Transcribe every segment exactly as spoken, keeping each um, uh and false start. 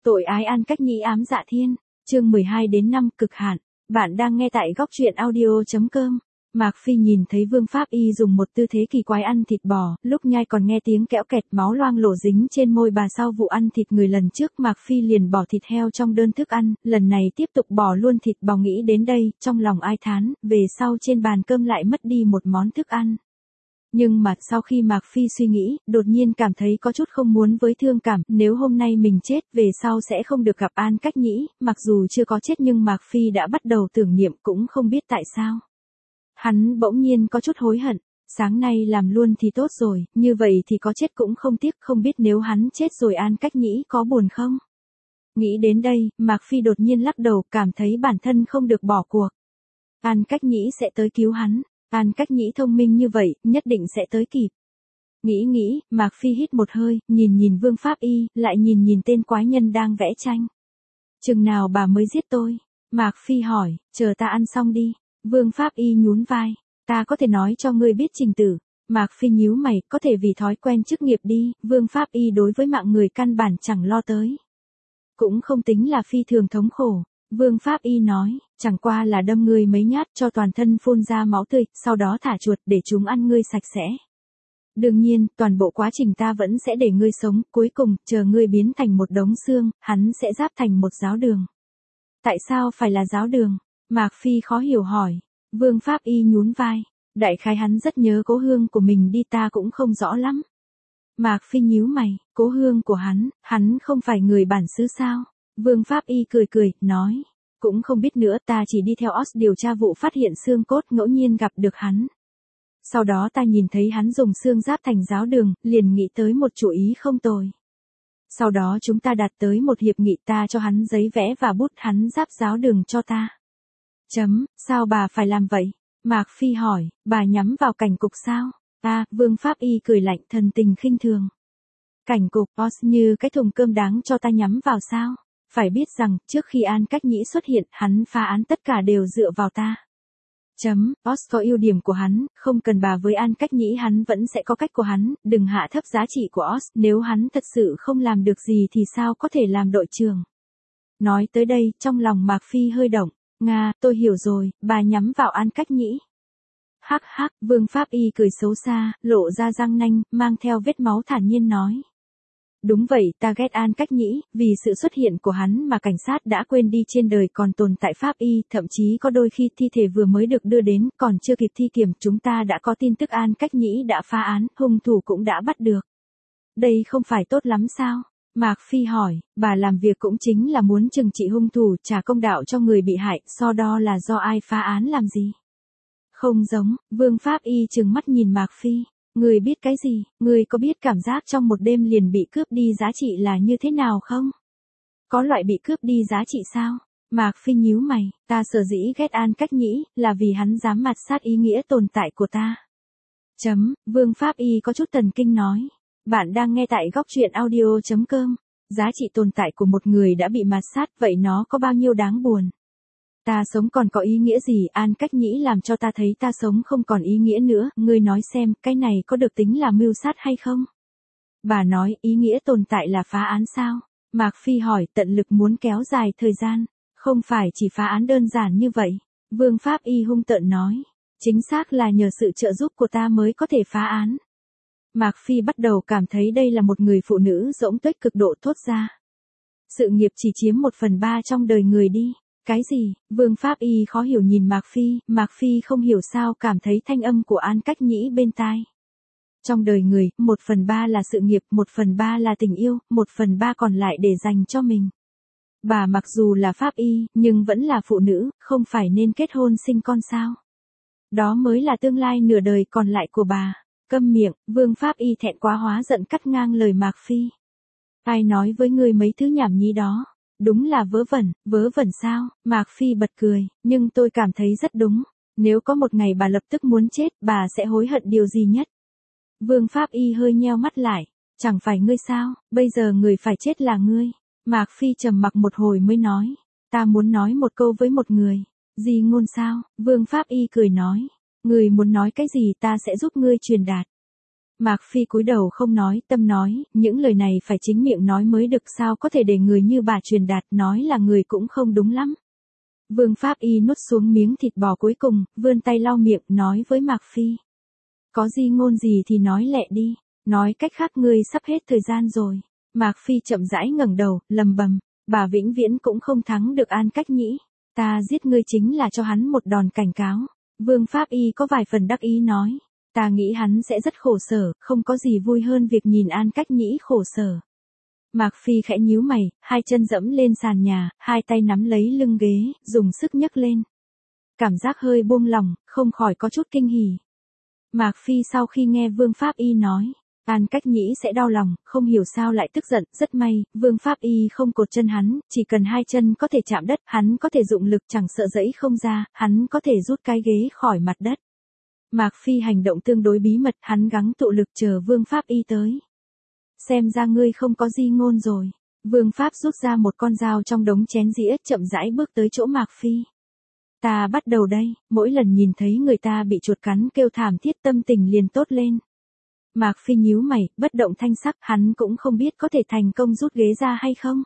Tội ái An Cách Nhĩ ám dạ thiên, chương mười hai đến năm cực hạn. Bạn đang nghe tại góc truyện audio chấm com. Mạc Phi nhìn thấy Vương Pháp Y dùng một tư thế kỳ quái ăn thịt bò, lúc nhai còn nghe tiếng kẽo kẹt máu loang lổ dính trên môi bà. Sau vụ ăn thịt người lần trước, Mạc Phi liền bỏ thịt heo trong đơn thức ăn, lần này tiếp tục bỏ luôn thịt bò. Nghĩ đến đây, trong lòng ai thán, về sau trên bàn cơm lại mất đi một món thức ăn. Nhưng mà sau khi Mạc Phi suy nghĩ, đột nhiên cảm thấy có chút không muốn với thương cảm, nếu hôm nay mình chết, về sau sẽ không được gặp An Cách Nhĩ, mặc dù chưa có chết nhưng Mạc Phi đã bắt đầu tưởng niệm, cũng không biết tại sao. Hắn bỗng nhiên có chút hối hận, sáng nay làm luôn thì tốt rồi, như vậy thì có chết cũng không tiếc, không biết nếu hắn chết rồi An Cách Nhĩ có buồn không? Nghĩ đến đây, Mạc Phi đột nhiên lắc đầu, cảm thấy bản thân không được bỏ cuộc. An Cách Nhĩ sẽ tới cứu hắn. An Cách Nhĩ thông minh như vậy, nhất định sẽ tới kịp. Nghĩ nghĩ, Mạc Phi hít một hơi, nhìn nhìn Vương Pháp Y, lại nhìn nhìn tên quái nhân đang vẽ tranh. Chừng nào bà mới giết tôi? Mạc Phi hỏi, chờ ta ăn xong đi. Vương Pháp Y nhún vai, ta có thể nói cho ngươi biết trình tự. Mạc Phi nhíu mày, có thể vì thói quen chức nghiệp đi, Vương Pháp Y đối với mạng người căn bản chẳng lo tới. Cũng không tính là phi thường thống khổ. Vương Pháp Y nói, chẳng qua là đâm ngươi mấy nhát cho toàn thân phun ra máu tươi, sau đó thả chuột để chúng ăn ngươi sạch sẽ. Đương nhiên, toàn bộ quá trình ta vẫn sẽ để ngươi sống, cuối cùng, chờ ngươi biến thành một đống xương, hắn sẽ giáp thành một giáo đường. Tại sao phải là giáo đường? Mạc Phi khó hiểu hỏi. Vương Pháp Y nhún vai, đại khái hắn rất nhớ cố hương của mình đi, ta cũng không rõ lắm. Mạc Phi nhíu mày, cố hương của hắn, hắn không phải người bản xứ sao? Vương Pháp Y cười cười, nói, cũng không biết nữa, ta chỉ đi theo Oz điều tra vụ phát hiện xương cốt, ngẫu nhiên gặp được hắn. Sau đó ta nhìn thấy hắn dùng xương giáp thành giáo đường, liền nghĩ tới một chủ ý không tồi. Sau đó chúng ta đạt tới một hiệp nghị, ta cho hắn giấy vẽ và bút, hắn giáp giáo đường cho ta. Chấm, sao bà phải làm vậy? Mạc Phi hỏi, bà nhắm vào cảnh cục sao? À, Vương Pháp Y cười lạnh, thần tình khinh thường. Cảnh cục, Oz như cái thùng cơm đáng cho ta nhắm vào sao? Phải biết rằng, trước khi An Cách Nhĩ xuất hiện, hắn phá án tất cả đều dựa vào ta. Chấm, Oz có ưu điểm của hắn, không cần bà với An Cách Nhĩ, hắn vẫn sẽ có cách của hắn, đừng hạ thấp giá trị của Oz, nếu hắn thật sự không làm được gì thì sao có thể làm đội trưởng. Nói tới đây, trong lòng Mạc Phi hơi động, Nga, tôi hiểu rồi, bà nhắm vào An Cách Nhĩ. Hắc hắc, Vương Pháp Y cười xấu xa, lộ ra răng nanh, mang theo vết máu thản nhiên nói. Đúng vậy, ta ghét An Cách Nhĩ, vì sự xuất hiện của hắn mà cảnh sát đã quên đi trên đời còn tồn tại Pháp Y, thậm chí có đôi khi thi thể vừa mới được đưa đến, còn chưa kịp thi kiểm, chúng ta đã có tin tức An Cách Nhĩ đã phá án, hung thủ cũng đã bắt được. Đây không phải tốt lắm sao? Mạc Phi hỏi, bà làm việc cũng chính là muốn trừng trị hung thủ, trả công đạo cho người bị hại, so đo là do ai phá án làm gì? Không giống, Vương Pháp Y trừng mắt nhìn Mạc Phi. Người biết cái gì, người có biết cảm giác trong một đêm liền bị cướp đi giá trị là như thế nào không? Có loại bị cướp đi giá trị sao? Mạc Phi nhíu mày, ta sở dĩ ghét An Cách Nhĩ, là vì hắn dám mạt sát ý nghĩa tồn tại của ta. Chấm, Vương Pháp Y có chút thần kinh nói. Bạn đang nghe tại góc truyện audio chấm com. Giá trị tồn tại của một người đã bị mạt sát, vậy nó có bao nhiêu đáng buồn? Ta sống còn có ý nghĩa gì? An Cách Nhĩ làm cho ta thấy ta sống không còn ý nghĩa nữa, ngươi nói xem, cái này có được tính là mưu sát hay không? Bà nói, ý nghĩa tồn tại là phá án sao? Mạc Phi hỏi, tận lực muốn kéo dài thời gian, không phải chỉ phá án đơn giản như vậy. Vương Pháp Y hung tợn nói, chính xác là nhờ sự trợ giúp của ta mới có thể phá án. Mạc Phi bắt đầu cảm thấy đây là một người phụ nữ rỗng tuếch cực độ thốt ra. Sự nghiệp chỉ chiếm một phần ba trong đời người đi. Cái gì? Vương Pháp Y khó hiểu nhìn Mạc Phi, Mạc Phi không hiểu sao cảm thấy thanh âm của An Cách Nhĩ bên tai. Trong đời người, một phần ba là sự nghiệp, một phần ba là tình yêu, một phần ba còn lại để dành cho mình. Bà mặc dù là Pháp Y, nhưng vẫn là phụ nữ, không phải nên kết hôn sinh con sao? Đó mới là tương lai nửa đời còn lại của bà. Câm miệng, Vương Pháp Y thẹn quá hóa giận cắt ngang lời Mạc Phi. Ai nói với ngươi mấy thứ nhảm nhí đó? Đúng là vớ vẩn, vớ vẩn sao? Mạc Phi bật cười, nhưng tôi cảm thấy rất đúng. Nếu có một ngày bà lập tức muốn chết, bà sẽ hối hận điều gì nhất? Vương Pháp Y hơi nheo mắt lại, chẳng phải ngươi sao, bây giờ người phải chết là ngươi. Mạc Phi trầm mặc một hồi mới nói, ta muốn nói một câu với một người. Gì ngôn sao? Vương Pháp Y cười nói, người muốn nói cái gì ta sẽ giúp ngươi truyền đạt. Mạc Phi cúi đầu không nói, Tâm nói, những lời này phải chính miệng nói mới được, sao có thể để người như bà truyền đạt, nói là người cũng không đúng lắm. Vương Pháp Y nuốt xuống miếng thịt bò cuối cùng, vươn tay lau miệng, nói với Mạc Phi. Có gì ngôn gì thì nói lẹ đi, nói cách khác ngươi sắp hết thời gian rồi. Mạc Phi chậm rãi ngẩng đầu, lầm bầm, bà vĩnh viễn cũng không thắng được An Cách Nhĩ, ta giết ngươi chính là cho hắn một đòn cảnh cáo. Vương Pháp Y có vài phần đắc ý nói, ta nghĩ hắn sẽ rất khổ sở, không có gì vui hơn việc nhìn An Cách Nhĩ khổ sở. Mạc Phi khẽ nhíu mày, hai chân dẫm lên sàn nhà, hai tay nắm lấy lưng ghế, dùng sức nhấc lên. Cảm giác hơi buông lỏng, không khỏi có chút kinh hỉ. Mạc Phi sau khi nghe Vương Pháp Y nói, An Cách Nhĩ sẽ đau lòng, không hiểu sao lại tức giận, rất may, Vương Pháp Y không cột chân hắn, chỉ cần hai chân có thể chạm đất, hắn có thể dụng lực chẳng sợ dẫy không ra, hắn có thể rút cái ghế khỏi mặt đất. Mạc Phi hành động tương đối bí mật, hắn gắng tụ lực chờ Vương Pháp Y tới. Xem ra ngươi không có di ngôn rồi. Vương Pháp rút ra một con dao trong đống chén dĩa, chậm rãi bước tới chỗ Mạc Phi. Ta bắt đầu đây, mỗi lần nhìn thấy người ta bị chuột cắn kêu thảm thiết tâm tình liền tốt lên. Mạc Phi nhíu mày, bất động thanh sắc, hắn cũng không biết có thể thành công rút ghế ra hay không.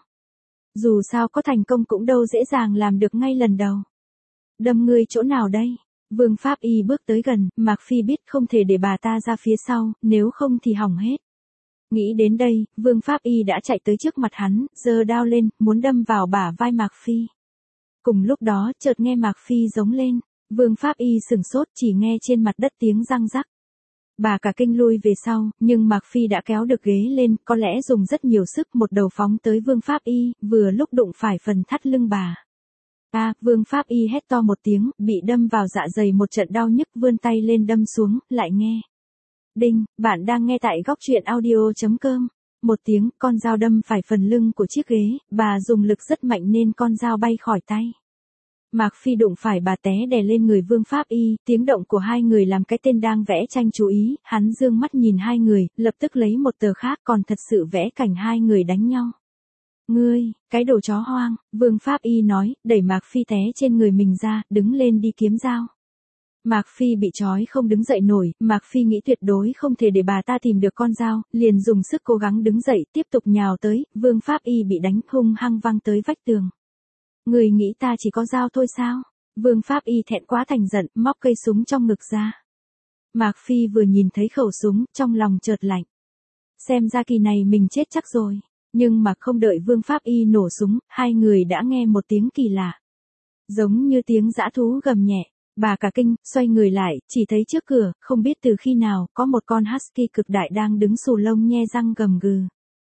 Dù sao có thành công cũng đâu dễ dàng làm được ngay lần đầu. Đâm ngươi chỗ nào đây? Vương Pháp Y bước tới gần, Mạc Phi biết không thể để bà ta ra phía sau, nếu không thì hỏng hết. Nghĩ đến đây, Vương Pháp Y đã chạy tới trước mặt hắn, giơ đao lên, muốn đâm vào bả vai Mạc Phi. Cùng lúc đó, chợt nghe Mạc Phi giống lên, Vương Pháp Y sừng sốt, chỉ nghe trên mặt đất tiếng răng rắc. Bà cả kinh lui về sau, nhưng Mạc Phi đã kéo được ghế lên, có lẽ dùng rất nhiều sức, một đầu phóng tới Vương Pháp Y, vừa lúc đụng phải phần thắt lưng bà. A, à, Vương Pháp Y hét to một tiếng, bị đâm vào dạ dày một trận đau nhức, vươn tay lên đâm xuống, lại nghe. Đinh, bạn đang nghe tại góc truyện audio chấm com. Một tiếng, con dao đâm phải phần lưng của chiếc ghế, bà dùng lực rất mạnh nên con dao bay khỏi tay. Mạc Phi đụng phải bà té đè lên người Vương Pháp Y, tiếng động của hai người làm cái tên đang vẽ tranh chú ý, hắn dương mắt nhìn hai người, lập tức lấy một tờ khác còn thật sự vẽ cảnh hai người đánh nhau. Ngươi, cái đồ chó hoang, Vương Pháp Y nói, đẩy Mạc Phi té trên người mình ra, đứng lên đi kiếm dao. Mạc Phi bị trói không đứng dậy nổi, Mạc Phi nghĩ tuyệt đối không thể để bà ta tìm được con dao, liền dùng sức cố gắng đứng dậy, tiếp tục nhào tới, Vương Pháp Y bị đánh hung hăng văng tới vách tường. Người nghĩ ta chỉ có dao thôi sao? Vương Pháp Y thẹn quá thành giận, móc cây súng trong ngực ra. Mạc Phi vừa nhìn thấy khẩu súng, trong lòng chợt lạnh. Xem ra kỳ này mình chết chắc rồi. Nhưng mà không đợi Vương Pháp Y nổ súng, hai người đã nghe một tiếng kỳ lạ. Giống như tiếng dã thú gầm nhẹ. Bà cả kinh, xoay người lại, chỉ thấy trước cửa, không biết từ khi nào, có một con husky cực đại đang đứng xù lông nhe răng gầm gừ.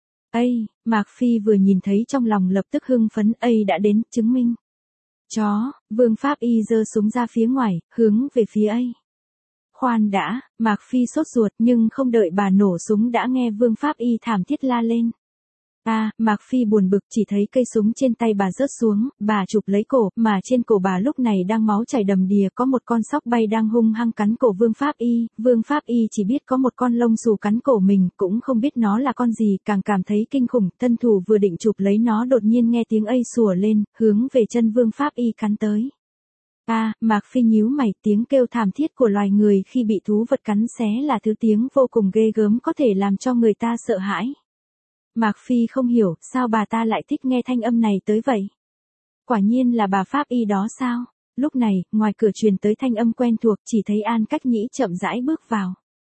Ây, Mạc Phi vừa nhìn thấy trong lòng lập tức hưng phấn, Ây đã đến, chứng minh. Chó, Vương Pháp Y giơ súng ra phía ngoài, hướng về phía Ây. Khoan đã, Mạc Phi sốt ruột nhưng không đợi bà nổ súng đã nghe Vương Pháp Y thảm thiết la lên. À, Mạc Phi buồn bực chỉ thấy cây súng trên tay bà rớt xuống, bà chụp lấy cổ, mà trên cổ bà lúc này đang máu chảy đầm đìa, có một con sóc bay đang hung hăng cắn cổ Vương Pháp Y, Vương Pháp Y chỉ biết có một con lông xù cắn cổ mình, cũng không biết nó là con gì, càng cảm thấy kinh khủng, thân thủ vừa định chụp lấy nó đột nhiên nghe tiếng ây sủa lên, hướng về chân Vương Pháp Y cắn tới. À, Mạc Phi nhíu mày, tiếng kêu thảm thiết của loài người khi bị thú vật cắn xé là thứ tiếng vô cùng ghê gớm có thể làm cho người ta sợ hãi. Mạc Phi không hiểu, sao bà ta lại thích nghe thanh âm này tới vậy? Quả nhiên là bà Pháp Y đó sao? Lúc này, ngoài cửa truyền tới thanh âm quen thuộc, chỉ thấy An Cách Nhĩ chậm rãi bước vào.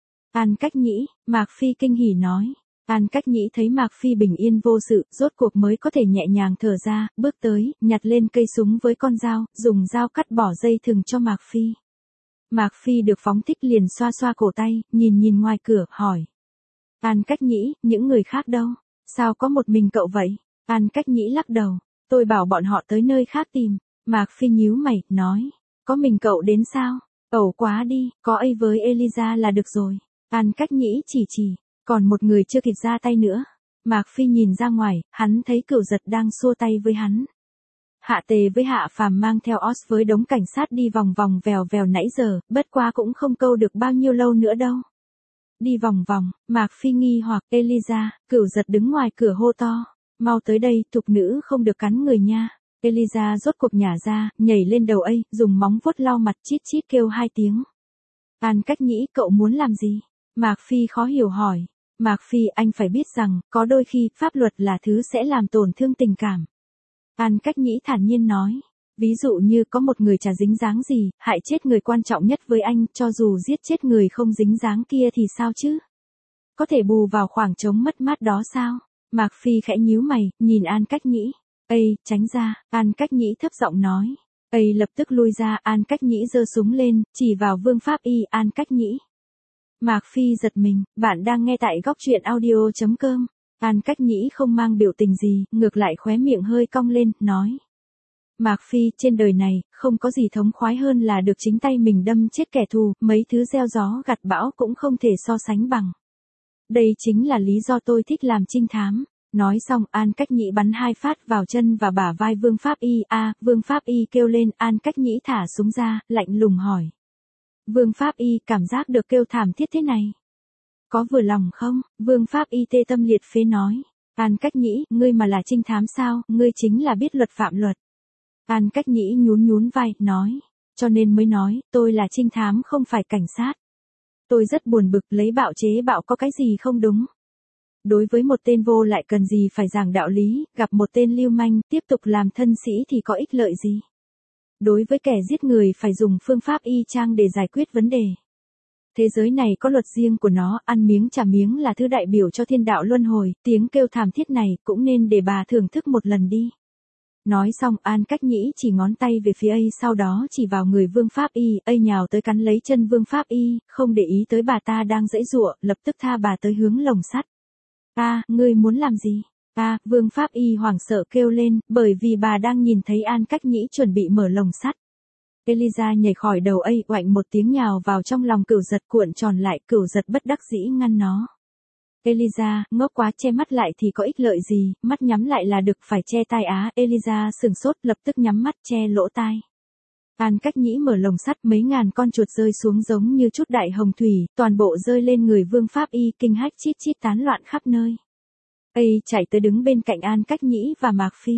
An Cách Nhĩ, Mạc Phi kinh hỉ nói. An Cách Nhĩ thấy Mạc Phi bình yên vô sự, rốt cuộc mới có thể nhẹ nhàng thở ra, bước tới, nhặt lên cây súng với con dao, dùng dao cắt bỏ dây thừng cho Mạc Phi. Mạc Phi được phóng thích liền xoa xoa cổ tay, nhìn nhìn ngoài cửa, hỏi. An Cách Nhĩ, những người khác đâu? Sao có một mình cậu vậy? An Cách Nhĩ lắc đầu. Tôi bảo bọn họ tới nơi khác tìm. Mạc Phi nhíu mày, nói. Có mình cậu đến sao? Ẩu quá đi, có ấy với Eliza là được rồi. An Cách Nhĩ chỉ chỉ. Còn một người chưa kịp ra tay nữa. Mạc Phi nhìn ra ngoài, hắn thấy Cửu Giật đang xua tay với hắn. Hạ Tề với Hạ Phàm mang theo Oz với đống cảnh sát đi vòng vòng vèo vèo nãy giờ, bất quá cũng không câu được bao nhiêu lâu nữa đâu. Đi vòng vòng, Mạc Phi nghi hoặc Eliza, Cửu Giật đứng ngoài cửa hô to. Mau tới đây, thục nữ không được cắn người nha. Eliza rốt cuộc nhả ra, nhảy lên đầu ấy, dùng móng vuốt lau mặt chít chít kêu hai tiếng. An Cách Nhĩ, cậu muốn làm gì? Mạc Phi khó hiểu hỏi. Mạc Phi, anh phải biết rằng, có đôi khi, pháp luật là thứ sẽ làm tổn thương tình cảm. An Cách Nhĩ thản nhiên nói. Ví dụ như có một người chả dính dáng gì, hại chết người quan trọng nhất với anh, cho dù giết chết người không dính dáng kia thì sao chứ? Có thể bù vào khoảng trống mất mát đó sao? Mạc Phi khẽ nhíu mày, nhìn An Cách Nhĩ. Ây, tránh ra, An Cách Nhĩ thấp giọng nói. Ây lập tức lui ra, An Cách Nhĩ giơ súng lên, chỉ vào Vương Pháp Y. An Cách Nhĩ. Mạc Phi giật mình, bạn đang nghe tại góc truyện audio chấm com. An Cách Nhĩ không mang biểu tình gì, ngược lại khóe miệng hơi cong lên, nói. Mạc Phi, trên đời này, không có gì thống khoái hơn là được chính tay mình đâm chết kẻ thù, mấy thứ gieo gió gặt bão cũng không thể so sánh bằng. Đây chính là lý do tôi thích làm trinh thám. Nói xong, An Cách Nhĩ bắn hai phát vào chân và bả vai Vương Pháp Y. A, à, Vương Pháp Y kêu lên, An Cách Nhĩ thả súng ra, lạnh lùng hỏi. Vương Pháp Y cảm giác được kêu thảm thiết thế này. Có vừa lòng không? Vương Pháp Y tê tâm liệt phế nói. An Cách Nhĩ, ngươi mà là trinh thám sao, ngươi chính là biết luật phạm luật. An Cách Nhĩ nhún nhún vai, nói. Cho nên mới nói, tôi là trinh thám không phải cảnh sát. Tôi rất buồn bực, lấy bạo chế bạo có cái gì không đúng. Đối với một tên vô lại cần gì phải giảng đạo lý, gặp một tên lưu manh, tiếp tục làm thân sĩ thì có ích lợi gì. Đối với kẻ giết người phải dùng phương pháp y chang để giải quyết vấn đề. Thế giới này có luật riêng của nó, ăn miếng trả miếng là thứ đại biểu cho thiên đạo luân hồi, tiếng kêu thảm thiết này cũng nên để bà thưởng thức một lần đi. Nói xong, An Cách Nhĩ chỉ ngón tay về phía A, sau đó chỉ vào người Vương Pháp Y, A nhào tới cắn lấy chân Vương Pháp Y, không để ý tới bà ta đang giãy giụa, lập tức tha bà tới hướng lồng sắt. A, à, ngươi muốn làm gì? A, à, Vương Pháp Y hoảng sợ kêu lên, bởi vì bà đang nhìn thấy An Cách Nhĩ chuẩn bị mở lồng sắt. Eliza nhảy khỏi đầu A, oạnh một tiếng nhào vào trong lòng Cửu Giật cuộn tròn lại, Cửu Giật bất đắc dĩ ngăn nó. Eliza, ngốc quá, che mắt lại thì có ích lợi gì, mắt nhắm lại là được, phải che tai á. Eliza sừng sốt, lập tức nhắm mắt che lỗ tai. An Cách Nhĩ mở lồng sắt, mấy ngàn con chuột rơi xuống giống như chút đại hồng thủy, toàn bộ rơi lên người Vương Pháp Y, kinh hách chít chít tán loạn khắp nơi. Ây chạy tới đứng bên cạnh An Cách Nhĩ và Mạc Phi.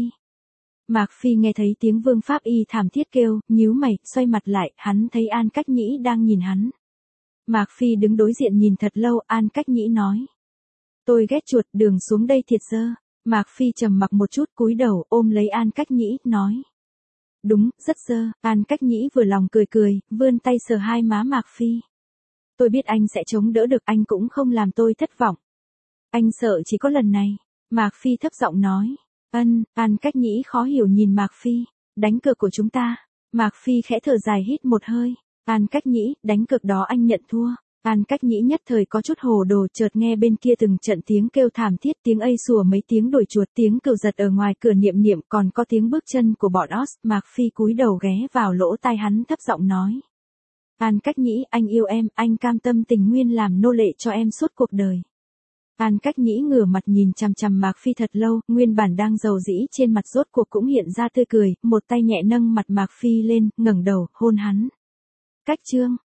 Mạc Phi nghe thấy tiếng Vương Pháp Y thảm thiết kêu, nhíu mày, xoay mặt lại, hắn thấy An Cách Nhĩ đang nhìn hắn. Mạc Phi đứng đối diện nhìn thật lâu, An Cách Nhĩ nói. Tôi ghét chuột, đường xuống đây thiệt dơ. Mạc Phi trầm mặc một chút, cúi đầu, ôm lấy An Cách Nhĩ, nói. Đúng, rất dơ. An Cách Nhĩ vừa lòng cười cười, vươn tay sờ hai má Mạc Phi. Tôi biết anh sẽ chống đỡ được, anh cũng không làm tôi thất vọng. Anh sợ chỉ có lần này. Mạc Phi thấp giọng nói. Ân, An Cách Nhĩ khó hiểu nhìn Mạc Phi. Đánh cược của chúng ta. Mạc Phi khẽ thở dài hít một hơi. An Cách Nhĩ, đánh cược đó anh nhận thua. An Cách Nhĩ nhất thời có chút hồ đồ, chợt nghe bên kia từng trận tiếng kêu thảm thiết, tiếng A sủa mấy tiếng đuổi chuột, tiếng Cửu Giật ở ngoài cửa niệm niệm, còn có tiếng bước chân của bọn Oz. Mạc Phi cúi đầu ghé vào lỗ tai hắn thấp giọng nói. An Cách Nhĩ, anh yêu em, anh cam tâm tình nguyên làm nô lệ cho em suốt cuộc đời. An Cách Nhĩ ngửa mặt nhìn chằm chằm Mạc Phi thật lâu, nguyên bản đang rầu rĩ trên mặt rốt cuộc cũng hiện ra tươi cười, một tay nhẹ nâng mặt Mạc Phi lên, ngẩng đầu, hôn hắn. Cách chương